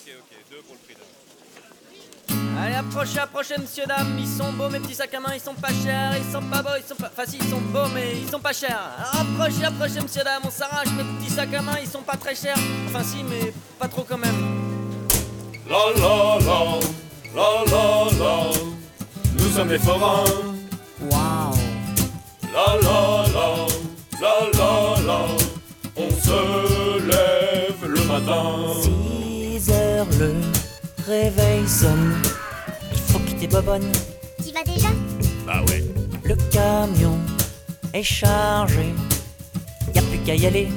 ok, 2 pour le prix d'un. Allez, approchez, monsieur, dame. Ils sont beaux, mes petits sacs à main, ils sont pas chers. Ils sont pas beaux, ils sont pas... Enfin, si, ils sont beaux, mais ils sont pas chers. Approchez, monsieur, dame. On s'arrache, mes petits sacs à main, ils sont pas très chers. Enfin, si, mais pas trop quand même. La la la, la la la, nous sommes des forains. Waouh. La la la, la la la, on se lève le matin. 6 heures, le réveil sonne. Il faut quitter Bobonne. T'y vas déjà? Bah ouais. Le camion est chargé. Y a plus qu'à y aller.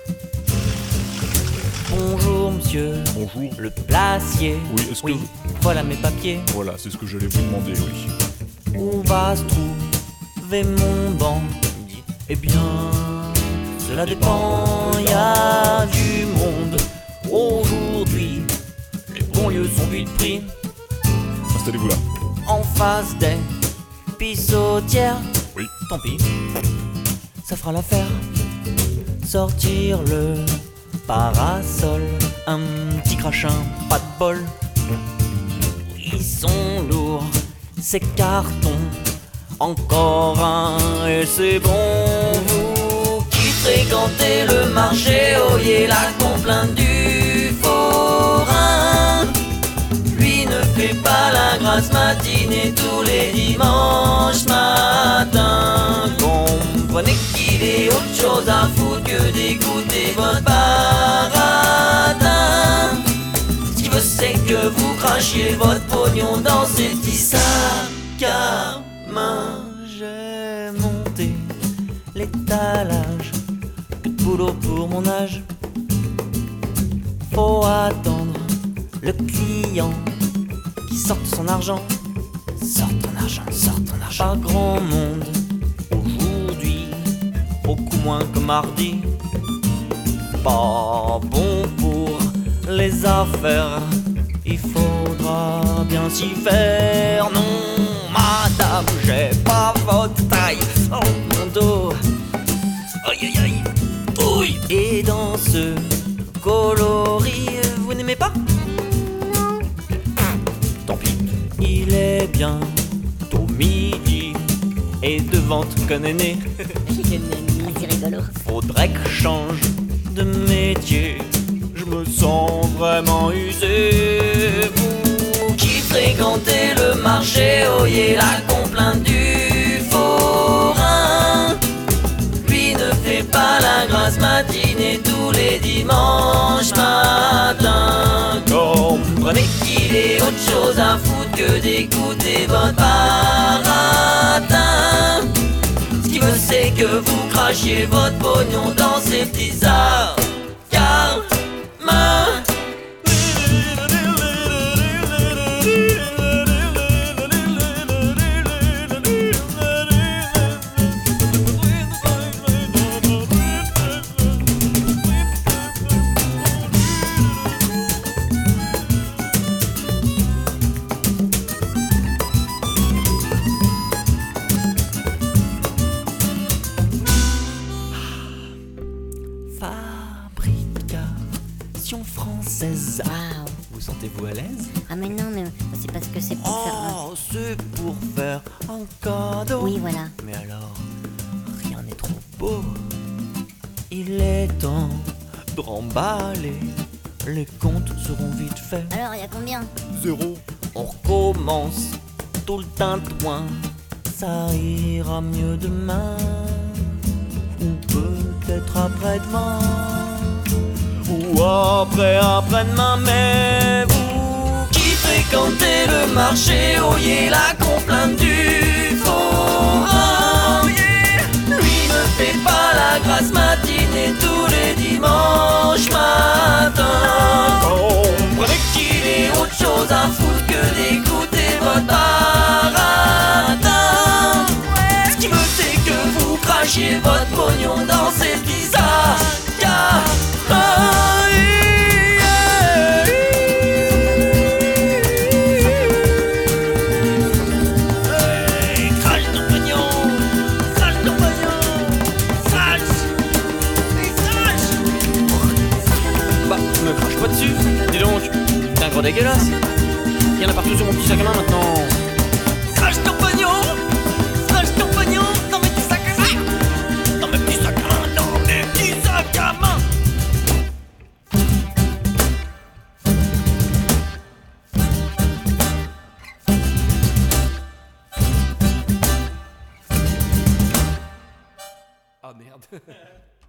Bonjour, monsieur. Bonjour. Le placier. Oui, est-ce que... Voilà mes papiers. Voilà, c'est ce que j'allais vous demander, oui. Où va se trouver mon banc? Eh bien, cela dépend. Y a du monde aujourd'hui. Les bons lieux sont vite pris. Installez-vous là. En face des pissotières. Oui. Tant pis, ça fera l'affaire. Sortir le parasol, un petit crachin, pas de bol. Ils sont lourds, ces cartons. Encore un et c'est bon. Vous qui fréquentez le marché, oyez la complainte du forain. Lui ne fait pas la grasse matinée tous les dimanches matins. Comprenez qu'il est autre chose à foutre que d'écouter votre baratin. Ce qu'il veut c'est que vous crachiez votre pognon dans ces petits sacs à main. J'ai monté l'étalage, que de boulot pour mon âge. Faut attendre le client qui sorte son argent. Sors ton argent, sors ton argent. Pas grand monde aujourd'hui, beaucoup moins que mardi. Pas bon pour les affaires, il faudra bien s'y faire. Non, madame, j'ai pas votre taille. Oh, mon dos. Aïe, aïe, aïe. Ouille. Et dans ce coloris, vous n'aimez pas? Non. Tant pis. Il est bientôt midi et devant qu'un aîné. C'est rigolo. Faudrait que je change de métier. Je me sens vraiment usé. Vous qui fréquentez le marché, oyez la complainte du forain. Lui ne fait pas la grasse matinée tous les dimanches matins. Comprenez qu'il est autre chose à foutre que d'écouter votre baratin. Ce qu'il veut c'est que vous crachiez votre pognon dans ces petits sacs à main. Fabrication française. Waouh. Vous sentez-vous à l'aise? Ah mais non, mais c'est parce que c'est pour faire... Oh, c'est pour faire un cadeau. Oui, voilà. Mais alors, rien n'est trop beau. Il est temps de remballer. Les comptes seront vite faits. Alors, il y a combien? 0. On recommence tout le tintouin. Ça ira mieux demain. Ou peut-être après-demain. Ou après-demain. Mais vous qui fréquentez le marché, oyez la complainte du forain. Lui ne fait pas la grasse matinée tous les dimanches matins. Comprenez qu'il est autre chose à foutre que d'écouter votre baratin. Ce qu'il veut c'est que vous crachiez votre pognon dans ces petits sacs à main. Bah, me crache pas dessus. Dis donc, dégueulasse. Il y en a partout sur mon petit sac à main maintenant. Sage ton pognon dans mes petits sacs à main. Dans mes petits sacs à main, dans mes petits sacs à main. Ah merde.